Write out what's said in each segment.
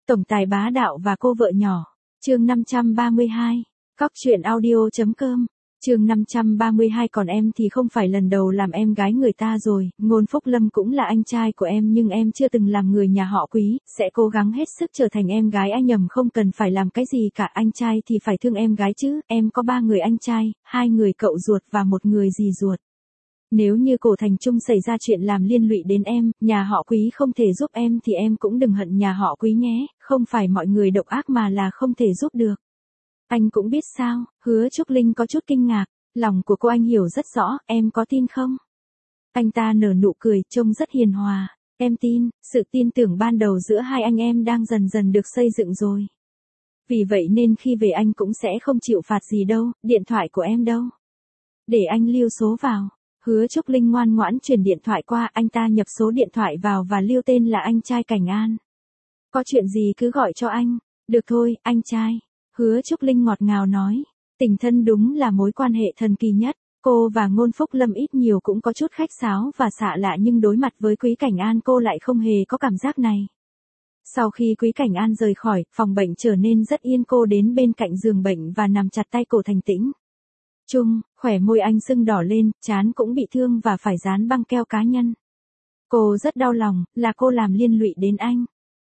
Tổng tài bá đạo và cô vợ nhỏ. Chương 532. Cóc truyện audio.com. Chương 532. Còn em thì không phải lần đầu làm em gái người ta rồi, Ngôn Phúc Lâm cũng là anh trai của em nhưng em chưa từng làm người nhà họ Quý, sẽ cố gắng hết sức trở thành em gái anh nhầm không cần phải làm cái gì cả, anh trai thì phải thương em gái chứ, em có 3 người anh trai, 2 người cậu ruột và 1 người dì ruột. Nếu như Cổ Thành Trung xảy ra chuyện làm liên lụy đến em, nhà họ Quý không thể giúp em thì em cũng đừng hận nhà họ Quý nhé, không phải mọi người độc ác mà là không thể giúp được. Anh cũng biết sao, Hứa Trúc Linh có chút kinh ngạc, lòng của cô anh hiểu rất rõ, em có tin không? Anh ta nở nụ cười, trông rất hiền hòa, em tin, sự tin tưởng ban đầu giữa hai anh em đang dần dần được xây dựng rồi. Vì vậy nên khi về anh cũng sẽ không chịu phạt gì đâu, điện thoại của em đâu? Để anh lưu số vào. Hứa Trúc Linh ngoan ngoãn truyền điện thoại qua, anh ta nhập số điện thoại vào và lưu tên là anh trai Cảnh An. Có chuyện gì cứ gọi cho anh. Được thôi, anh trai. Hứa Trúc Linh ngọt ngào nói. Tình thân đúng là mối quan hệ thần kỳ nhất. Cô và Ngôn Phúc Lâm ít nhiều cũng có chút khách sáo và xạ lạ nhưng đối mặt với Quý Cảnh An cô lại không hề có cảm giác này. Sau khi Quý Cảnh An rời khỏi, phòng bệnh trở nên rất yên, cô đến bên cạnh giường bệnh và nằm chặt tay Cổ Thành Tĩnh. Khỏe môi anh sưng đỏ lên, trán cũng bị thương và phải dán băng keo cá nhân. Cô rất đau lòng, là cô làm liên lụy đến anh.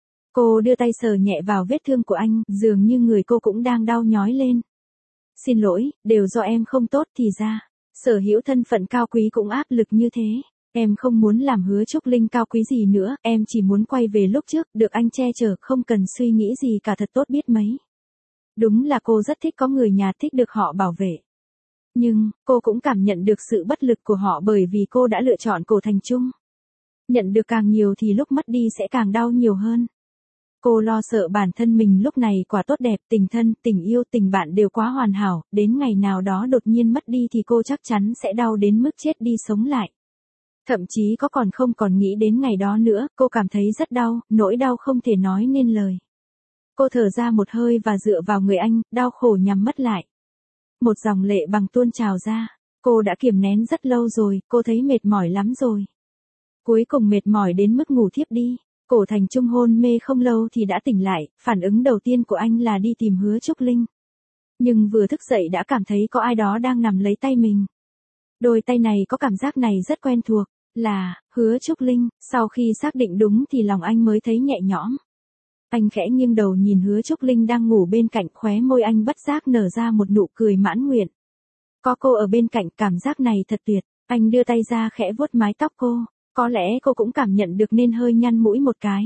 Cô đưa tay sờ nhẹ vào vết thương của anh, dường như người cô cũng đang đau nhói lên. Xin lỗi, đều do em không tốt thì ra. Sở hữu thân phận cao quý cũng áp lực như thế. Em không muốn làm Hứa Trúc Linh cao quý gì nữa, em chỉ muốn quay về lúc trước, được anh che chở, không cần suy nghĩ gì cả, thật tốt biết mấy. Đúng là cô rất thích có người nhà, thích được họ bảo vệ. Nhưng, cô cũng cảm nhận được sự bất lực của họ bởi vì cô đã lựa chọn Cổ Thành Trung. Nhận được càng nhiều thì lúc mất đi sẽ càng đau nhiều hơn. Cô lo sợ bản thân mình lúc này quá tốt đẹp, tình thân, tình yêu, tình bạn đều quá hoàn hảo, đến ngày nào đó đột nhiên mất đi thì cô chắc chắn sẽ đau đến mức chết đi sống lại. Thậm chí không còn nghĩ đến ngày đó nữa, cô cảm thấy rất đau, nỗi đau không thể nói nên lời. Cô thở ra một hơi và dựa vào người anh, đau khổ nhắm mắt lại. Một dòng lệ bằng tuôn trào ra. Cô đã kiềm nén rất lâu rồi, cô thấy mệt mỏi lắm rồi. Cuối cùng mệt mỏi đến mức ngủ thiếp đi. Cổ Thành Trung hôn mê không lâu thì đã tỉnh lại, phản ứng đầu tiên của anh là đi tìm Hứa Trúc Linh. Nhưng vừa thức dậy đã cảm thấy có ai đó đang nắm lấy tay mình. Đôi tay này có cảm giác này rất quen thuộc, là Hứa Trúc Linh. Sau khi xác định đúng thì lòng anh mới thấy nhẹ nhõm. Anh khẽ nghiêng đầu nhìn Hứa Trúc Linh đang ngủ bên cạnh, khóe môi anh bất giác nở ra một nụ cười mãn nguyện. Có cô ở bên cạnh, cảm giác này thật tuyệt. Anh đưa tay ra khẽ vuốt mái tóc cô, có lẽ cô cũng cảm nhận được nên hơi nhăn mũi một cái.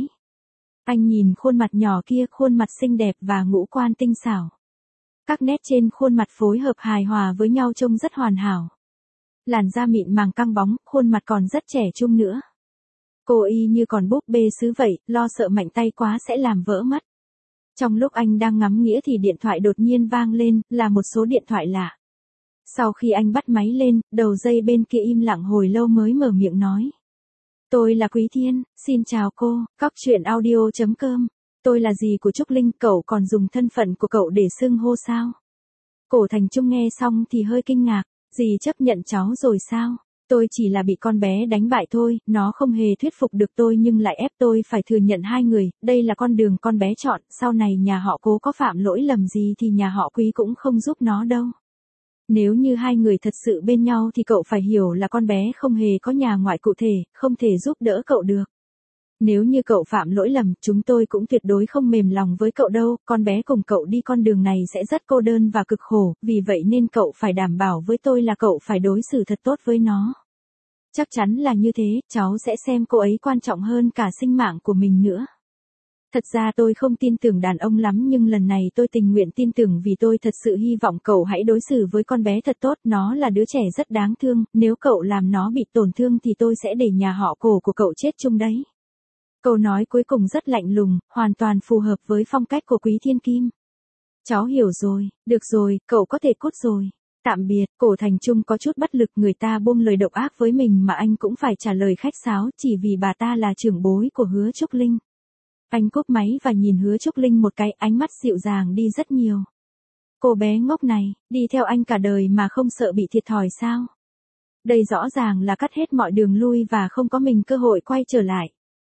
Anh nhìn khuôn mặt nhỏ kia, khuôn mặt xinh đẹp và ngũ quan tinh xảo. Các nét trên khuôn mặt phối hợp hài hòa với nhau trông rất hoàn hảo. Làn da mịn màng căng bóng, khuôn mặt còn rất trẻ trung nữa. Cô y như còn búp bê sứ vậy, lo sợ mạnh tay quá sẽ làm vỡ mắt. Trong lúc anh đang ngắm nghĩa thì điện thoại đột nhiên vang lên, là một số điện thoại lạ. Sau khi anh bắt máy lên, đầu dây bên kia im lặng hồi lâu mới mở miệng nói. Tôi là Quý Thiên, xin chào cô, cóc truyện audio.com. Tôi là dì của Trúc Linh, cậu còn dùng thân phận của cậu để xưng hô sao? Cổ Thành Trung nghe xong thì hơi kinh ngạc, dì chấp nhận cháu rồi sao? Tôi chỉ là bị con bé đánh bại thôi, nó không hề thuyết phục được tôi nhưng lại ép tôi phải thừa nhận hai người, đây là con đường con bé chọn, sau này nhà họ Cố có phạm lỗi lầm gì thì nhà họ Quý cũng không giúp nó đâu. Nếu như hai người thật sự bên nhau thì cậu phải hiểu là con bé không hề có nhà ngoại cụ thể, không thể giúp đỡ cậu được. Nếu như cậu phạm lỗi lầm, chúng tôi cũng tuyệt đối không mềm lòng với cậu đâu, con bé cùng cậu đi con đường này sẽ rất cô đơn và cực khổ, vì vậy nên cậu phải đảm bảo với tôi là cậu phải đối xử thật tốt với nó. Chắc chắn là như thế, cháu sẽ xem cô ấy quan trọng hơn cả sinh mạng của mình nữa. Thật ra tôi không tin tưởng đàn ông lắm nhưng lần này tôi tình nguyện tin tưởng vì tôi thật sự hy vọng cậu hãy đối xử với con bé thật tốt, nó là đứa trẻ rất đáng thương, nếu cậu làm nó bị tổn thương thì tôi sẽ để nhà họ Cổ của cậu chết chung đấy. Câu nói cuối cùng rất lạnh lùng, hoàn toàn phù hợp với phong cách của Quý Thiên Kim. Cháu hiểu rồi, được rồi, cậu có thể cút rồi. Tạm biệt, Cổ Thành Trung có chút bất lực, người ta buông lời độc ác với mình mà anh cũng phải trả lời khách sáo chỉ vì bà ta là trưởng bối của Hứa Trúc Linh. Anh cúp máy và nhìn Hứa Trúc Linh một cái, ánh mắt dịu dàng đi rất nhiều. Cô bé ngốc này, đi theo anh cả đời mà không sợ bị thiệt thòi sao? Đây rõ ràng là cắt hết mọi đường lui và không có mình cơ hội quay trở lại.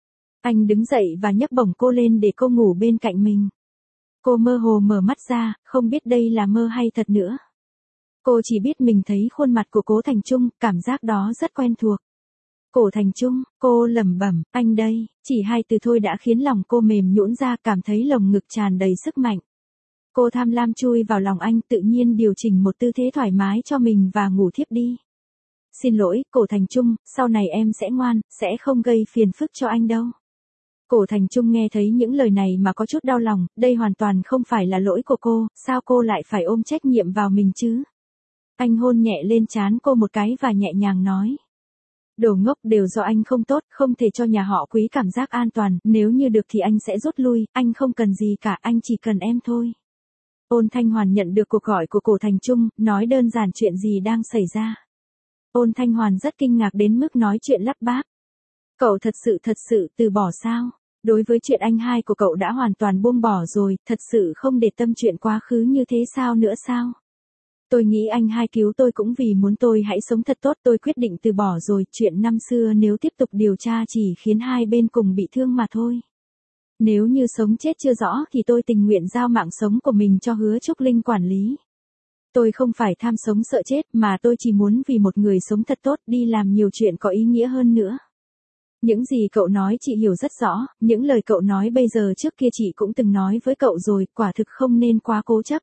Anh đứng dậy và nhấc bổng cô lên để cô ngủ bên cạnh mình. Cô mơ hồ mở mắt ra, không biết đây là mơ hay thật nữa. Cô chỉ biết mình thấy khuôn mặt của Cố Thành Trung, cảm giác đó rất quen thuộc. Cố Thành Trung, cô lẩm bẩm, anh đây, chỉ hai từ thôi đã khiến lòng cô mềm nhũn ra, cảm thấy lồng ngực tràn đầy sức mạnh. Cô tham lam chui vào lòng anh, tự nhiên điều chỉnh một tư thế thoải mái cho mình và ngủ thiếp đi. Xin lỗi, Cố Thành Trung, sau này em sẽ ngoan, sẽ không gây phiền phức cho anh đâu. Cố Thành Trung nghe thấy những lời này mà có chút đau lòng, đây hoàn toàn không phải là lỗi của cô, sao cô lại phải ôm trách nhiệm vào mình chứ? Anh hôn nhẹ lên trán cô một cái và nhẹ nhàng nói. Đồ ngốc, đều do anh không tốt, không thể cho nhà họ Quý cảm giác an toàn, nếu như được thì anh sẽ rút lui, anh không cần gì cả, anh chỉ cần em thôi. Ôn Thanh Hoàn nhận được cuộc gọi của Cố Thành Trung, nói đơn giản chuyện gì đang xảy ra. Ôn Thanh Hoàn rất kinh ngạc đến mức nói chuyện lắp bắp. Cậu thật sự từ bỏ sao? Đối với chuyện anh hai của cậu đã hoàn toàn buông bỏ rồi, thật sự không để tâm chuyện quá khứ như thế sao nữa sao? Tôi nghĩ anh hai cứu tôi cũng vì muốn tôi hãy sống thật tốt, tôi quyết định từ bỏ rồi, chuyện năm xưa nếu tiếp tục điều tra chỉ khiến hai bên cùng bị thương mà thôi. Nếu như sống chết chưa rõ thì tôi tình nguyện giao mạng sống của mình cho Hứa Trúc Linh quản lý. Tôi không phải tham sống sợ chết mà tôi chỉ muốn vì một người sống thật tốt đi làm nhiều chuyện có ý nghĩa hơn nữa. Những gì cậu nói chị hiểu rất rõ, những lời cậu nói bây giờ trước kia chị cũng từng nói với cậu rồi, quả thực không nên quá cố chấp.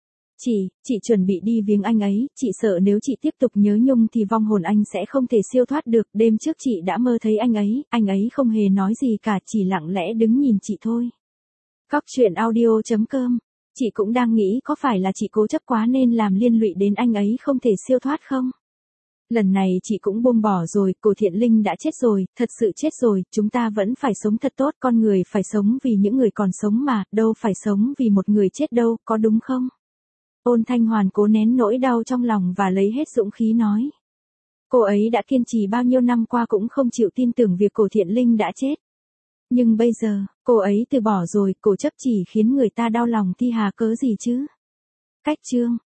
Chị chuẩn bị đi viếng anh ấy, chị sợ nếu chị tiếp tục nhớ nhung thì vong hồn anh sẽ không thể siêu thoát được, đêm trước chị đã mơ thấy anh ấy không hề nói gì cả, chỉ lặng lẽ đứng nhìn chị thôi. Cóc truyện audio.com, chị cũng đang nghĩ có phải là chị cố chấp quá nên làm liên lụy đến anh ấy không thể siêu thoát không? Lần này chị cũng buông bỏ rồi, Cố Thiện Linh đã chết rồi, thật sự chết rồi, chúng ta vẫn phải sống thật tốt, con người phải sống vì những người còn sống mà, đâu phải sống vì một người chết đâu, có đúng không? Ôn Thanh Hoàn cố nén nỗi đau trong lòng và lấy hết dũng khí nói. Cô ấy đã kiên trì bao nhiêu năm qua cũng không chịu tin tưởng việc Cố Thiện Linh đã chết. Nhưng bây giờ, cô ấy từ bỏ rồi, cố chấp chỉ khiến người ta đau lòng thì hà cớ gì chứ? Cách chương